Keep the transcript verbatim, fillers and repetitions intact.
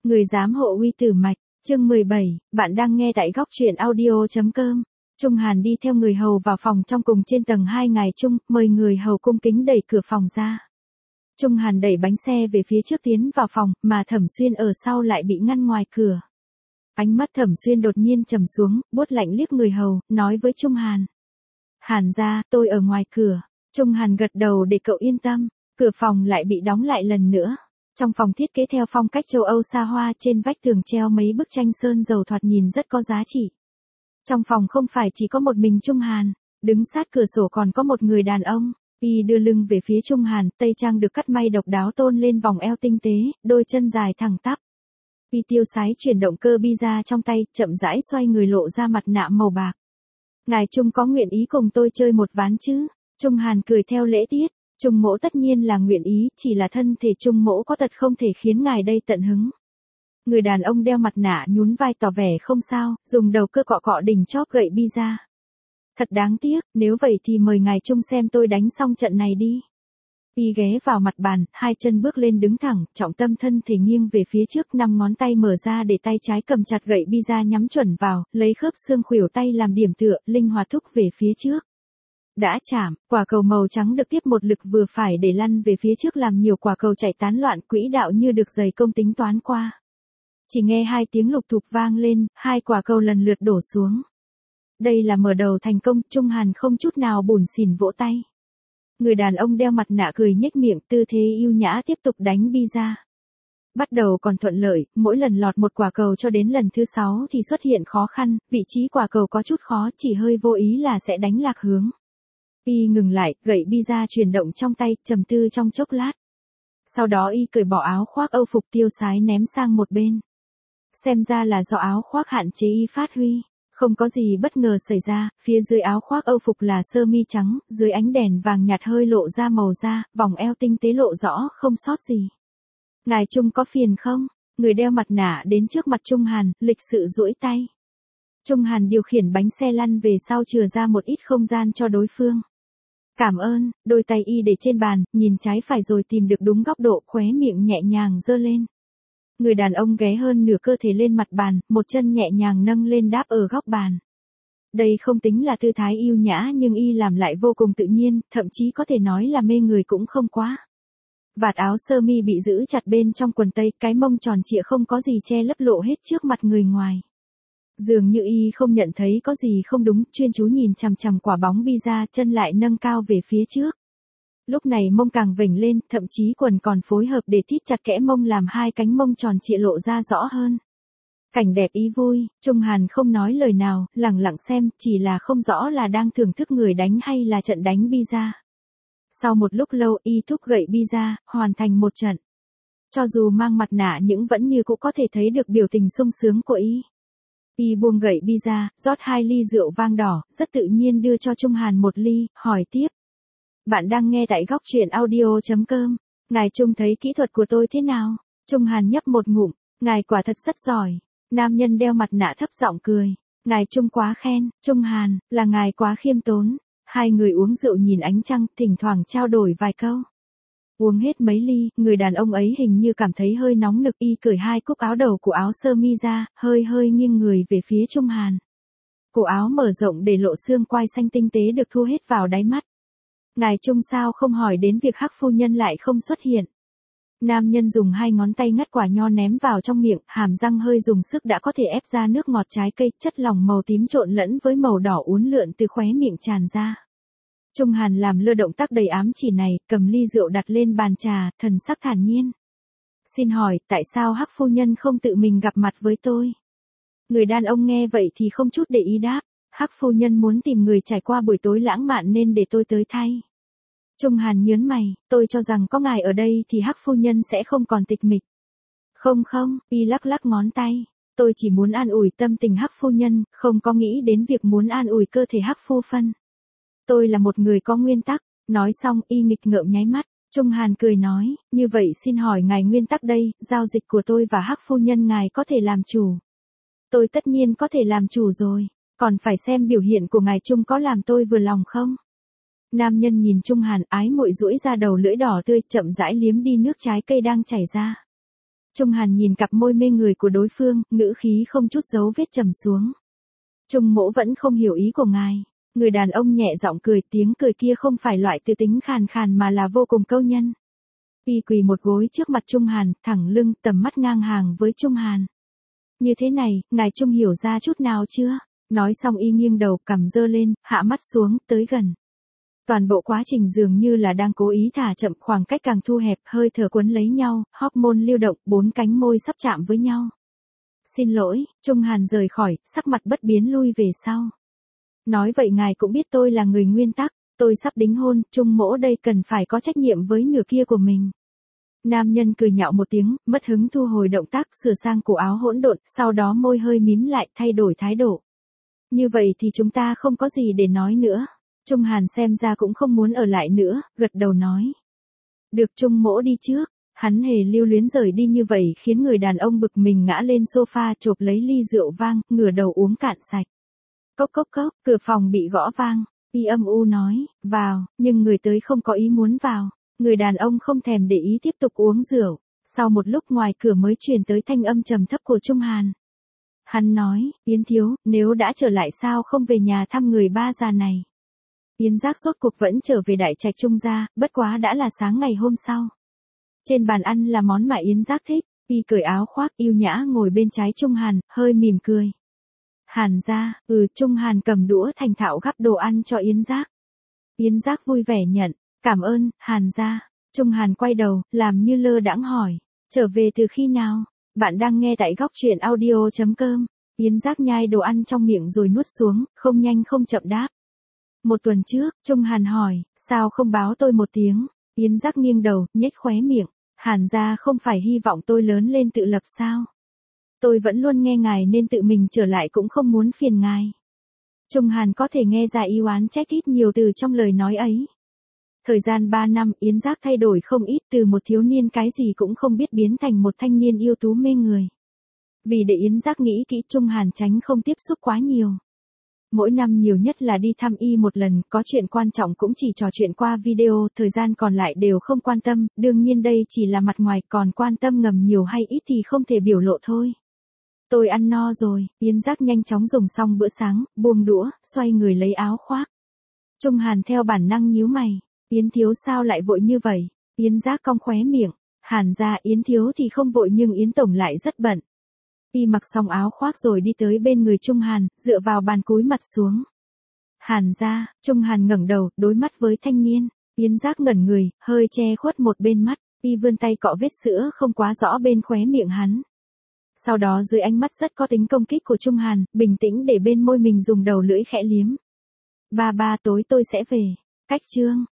Người giám hộ uy tử mạch, chương mười bảy, bạn đang nghe tại góc truyện audio.com. Trung Hàn đi theo người hầu vào phòng trong cùng trên tầng hai ngài Trung, mời người hầu cung kính đẩy cửa phòng ra. Trung Hàn đẩy bánh xe về phía trước tiến vào phòng, mà Thẩm Xuyên ở sau lại bị ngăn ngoài cửa. Ánh mắt Thẩm Xuyên đột nhiên trầm xuống, buốt lạnh liếc người hầu, nói với Trung Hàn. Hàn gia, tôi ở ngoài cửa. Trung Hàn gật đầu để cậu yên tâm. Cửa phòng lại bị đóng lại lần nữa. Trong phòng thiết kế theo phong cách châu Âu xa hoa, trên vách tường treo mấy bức tranh sơn dầu thoạt nhìn rất có giá trị. Trong phòng không phải chỉ có một mình Trung Hàn, đứng sát cửa sổ còn có một người đàn ông. Y đưa lưng về phía Trung Hàn, tây trang được cắt may độc đáo tôn lên vòng eo tinh tế, đôi chân dài thẳng tắp. Y tiêu sái chuyển động cơ bi ra trong tay, chậm rãi xoay người lộ ra mặt nạ màu bạc. Ngài Trung có nguyện ý cùng tôi chơi một ván chứ? Trung Hàn cười theo lễ tiết. Trung mỗ tất nhiên là nguyện ý, chỉ là thân thể Trung mỗ có tật không thể khiến ngài đây tận hứng. Người đàn ông đeo mặt nạ nhún vai tỏ vẻ không sao, dùng đầu cơ cọ cọ đỉnh chóp gậy bi ra. Thật đáng tiếc, nếu vậy thì mời ngài Trung xem tôi đánh xong trận này đi. Y ghé vào mặt bàn, hai chân bước lên đứng thẳng, trọng tâm thân thể nghiêng về phía trước, năm ngón tay mở ra để tay trái cầm chặt gậy bi ra nhắm chuẩn vào, lấy khớp xương khuỷu tay làm điểm tựa, linh hoạt thúc về phía trước. Đã chạm, quả cầu màu trắng được tiếp một lực vừa phải để lăn về phía trước làm nhiều quả cầu chạy tán loạn, quỹ đạo như được giày công tính toán qua. Chỉ nghe hai tiếng lục thục vang lên, hai quả cầu lần lượt đổ xuống. Đây là mở đầu thành công, Trung Hàn không chút nào bủn xỉn vỗ tay. Người đàn ông đeo mặt nạ cười nhếch miệng, tư thế yêu nhã tiếp tục đánh bi ra. Bắt đầu còn thuận lợi, mỗi lần lọt một quả cầu cho đến lần thứ sáu thì xuất hiện khó khăn, vị trí quả cầu có chút khó, chỉ hơi vô ý là sẽ đánh lạc hướng. Y ngừng lại, gậy bi ra chuyển động trong tay, trầm tư trong chốc lát. Sau đó Y cởi bỏ áo khoác Âu phục tiêu sái ném sang một bên. Xem ra là do áo khoác hạn chế Y phát huy. Không có gì bất ngờ xảy ra, phía dưới áo khoác Âu phục là sơ mi trắng, dưới ánh đèn vàng nhạt hơi lộ ra màu da, vòng eo tinh tế lộ rõ, không sót gì. Ngài Trung có phiền không? Người đeo mặt nạ đến trước mặt Trung Hàn, lịch sự duỗi tay. Trung Hàn điều khiển bánh xe lăn về sau chừa ra một ít không gian cho đối phương. Cảm ơn, đôi tay Y để trên bàn, nhìn trái phải rồi tìm được đúng góc độ, khóe miệng nhẹ nhàng giơ lên. Người đàn ông ghé hơn nửa cơ thể lên mặt bàn, một chân nhẹ nhàng nâng lên đáp ở góc bàn. Đây không tính là tư thái yêu nhã nhưng Y làm lại vô cùng tự nhiên, thậm chí có thể nói là mê người cũng không quá. Vạt áo sơ mi bị giữ chặt bên trong quần tây, cái mông tròn trịa không có gì che lấp lộ hết trước mặt người ngoài. Dường như Y không nhận thấy có gì không đúng, chuyên chú nhìn chằm chằm quả bóng bi ra, chân lại nâng cao về phía trước. Lúc này mông càng vểnh lên, thậm chí quần còn phối hợp để thít chặt kẽ mông làm hai cánh mông tròn trịa lộ ra rõ hơn. Cảnh đẹp ý vui, Trung Hàn không nói lời nào, lặng lặng xem, chỉ là không rõ là đang thưởng thức người đánh hay là trận đánh bi ra. Sau một lúc lâu Y thúc gậy bi ra, hoàn thành một trận. Cho dù mang mặt nạ nhưng vẫn như cũng có thể thấy được biểu tình sung sướng của Y. Y buông gậy bi ra, rót hai ly rượu vang đỏ, rất tự nhiên đưa cho Trung Hàn một ly, hỏi tiếp. Bạn đang nghe tại góc truyện audio.com. Ngài Trung thấy kỹ thuật của tôi thế nào? Trung Hàn nhấp một ngụm, ngài quả thật rất giỏi. Nam nhân đeo mặt nạ thấp giọng cười. Ngài Trung quá khen, Trung Hàn, là ngài quá khiêm tốn. Hai người uống rượu nhìn ánh trăng, thỉnh thoảng trao đổi vài câu. Uống hết mấy ly, người đàn ông ấy hình như cảm thấy hơi nóng nực. Y cởi hai cúc áo đầu của áo sơ mi ra, hơi hơi nghiêng người về phía Trung Hàn. Cổ áo mở rộng để lộ xương quai xanh tinh tế được thu hết vào đáy mắt. Ngài Trung sao không hỏi đến việc Hắc phu nhân lại không xuất hiện. Nam nhân dùng hai ngón tay ngắt quả nho ném vào trong miệng, hàm răng hơi dùng sức đã có thể ép ra nước ngọt trái cây, chất lỏng màu tím trộn lẫn với màu đỏ uốn lượn từ khóe miệng tràn ra. Trung Hàn làm lơ động tác đầy ám chỉ này, cầm ly rượu đặt lên bàn trà, thần sắc thản nhiên. Xin hỏi, tại sao Hắc phu nhân không tự mình gặp mặt với tôi? Người đàn ông nghe vậy thì không chút để ý đáp. Hắc phu nhân muốn tìm người trải qua buổi tối lãng mạn nên để tôi tới thay. Trung Hàn nhớn mày, tôi cho rằng có ngài ở đây thì Hắc phu nhân sẽ không còn tịch mịch. Không không, Y lắc lắc ngón tay, tôi chỉ muốn an ủi tâm tình Hắc phu nhân, không có nghĩ đến việc muốn an ủi cơ thể Hắc phu phân. Tôi là một người có nguyên tắc, nói xong Y nghịch ngợm nháy mắt, Trung Hàn cười nói, như vậy xin hỏi ngài nguyên tắc đây, giao dịch của tôi và Hắc phu nhân ngài có thể làm chủ. Tôi tất nhiên có thể làm chủ rồi. Còn phải xem biểu hiện của ngài Trung có làm tôi vừa lòng không? Nam nhân nhìn Trung Hàn ái muội duỗi ra đầu lưỡi đỏ tươi chậm rãi liếm đi nước trái cây đang chảy ra. Trung Hàn nhìn cặp môi mê người của đối phương, ngữ khí không chút dấu vết trầm xuống. Trung mỗ vẫn không hiểu ý của ngài. Người đàn ông nhẹ giọng cười, tiếng cười kia không phải loại từ tính khàn khàn mà là vô cùng câu nhân. Y quỳ một gối trước mặt Trung Hàn, thẳng lưng, tầm mắt ngang hàng với Trung Hàn. Như thế này, ngài Trung hiểu ra chút nào chưa? Nói xong y nghiêng đầu, cằm giơ lên, hạ mắt xuống, tới gần. Toàn bộ quá trình dường như là đang cố ý thả chậm, khoảng cách càng thu hẹp, hơi thở quấn lấy nhau, hormone lưu động, bốn cánh môi sắp chạm với nhau. Xin lỗi, Trung Hàn rời khỏi, sắc mặt bất biến lui về sau. Nói vậy ngài cũng biết tôi là người nguyên tắc, tôi sắp đính hôn, Trung mỗ đây cần phải có trách nhiệm với nửa kia của mình. Nam nhân cười nhạo một tiếng, mất hứng thu hồi động tác, sửa sang cổ áo hỗn độn, sau đó môi hơi mím lại, thay đổi thái độ. Như vậy thì chúng ta không có gì để nói nữa. Trung Hàn xem ra cũng không muốn ở lại nữa, gật đầu nói. Được, Trung mỗ đi trước. Hắn hề lưu luyến rời đi như vậy khiến người đàn ông bực mình ngã lên sofa chộp lấy ly rượu vang, ngửa đầu uống cạn sạch. Cốc cốc cốc, cửa phòng bị gõ vang. Y âm u nói, vào, nhưng người tới không có ý muốn vào. Người đàn ông không thèm để ý tiếp tục uống rượu. Sau một lúc ngoài cửa mới truyền tới thanh âm trầm thấp của Trung Hàn. Hắn nói, Yến thiếu, nếu đã trở lại sao không về nhà thăm người ba già này. Yến Giác rốt cuộc vẫn trở về đại trạch Trung gia, bất quá đã là sáng ngày hôm sau. Trên bàn ăn là món mà Yến Giác thích, y cởi áo khoác yêu nhã ngồi bên trái Trung Hàn, hơi mỉm cười. Hàn gia, ừ, Trung Hàn cầm đũa thành thạo gắp đồ ăn cho Yến Giác. Yến Giác vui vẻ nhận, cảm ơn, Hàn gia. Trung Hàn quay đầu, làm như lơ đãng hỏi, trở về từ khi nào? Bạn đang nghe tại góc truyện audio chấm com. Yến Giác nhai đồ ăn trong miệng rồi nuốt xuống, không nhanh không chậm đáp. Một tuần trước, Trung Hàn hỏi, sao không báo tôi một tiếng? Yến Giác nghiêng đầu, nhếch khóe miệng. Hàn gia không phải hy vọng tôi lớn lên tự lập sao? Tôi vẫn luôn nghe ngài nên tự mình trở lại cũng không muốn phiền ngài. Trung Hàn có thể nghe ra y oán trách ít nhiều từ trong lời nói ấy. Thời gian ba năm, Yến Giác thay đổi không ít, từ một thiếu niên cái gì cũng không biết biến thành một thanh niên yêu tú mê người. Vì để Yến Giác nghĩ kỹ, Trung Hàn tránh không tiếp xúc quá nhiều. Mỗi năm nhiều nhất là đi thăm y một lần, có chuyện quan trọng cũng chỉ trò chuyện qua video, thời gian còn lại đều không quan tâm, đương nhiên đây chỉ là mặt ngoài, còn quan tâm ngầm nhiều hay ít thì không thể biểu lộ thôi. Tôi ăn no rồi, Yến Giác nhanh chóng dùng xong bữa sáng, buông đũa, xoay người lấy áo khoác. Trung Hàn theo bản năng nhíu mày, Yến thiếu sao lại vội như vậy? Yến Giác cong khóe miệng, Hàn gia Yến thiếu thì không vội nhưng Yến tổng lại rất bận. Y mặc xong áo khoác rồi đi tới bên người Trung Hàn, dựa vào bàn cúi mặt xuống. Hàn gia, Trung Hàn ngẩng đầu, đối mắt với thanh niên. Yến Giác ngẩn người, hơi che khuất một bên mắt, y vươn tay cọ vết sữa không quá rõ bên khóe miệng hắn. Sau đó dưới ánh mắt rất có tính công kích của Trung Hàn, bình tĩnh để bên môi mình dùng đầu lưỡi khẽ liếm. Ba ba tối tôi sẽ về. Cách chương.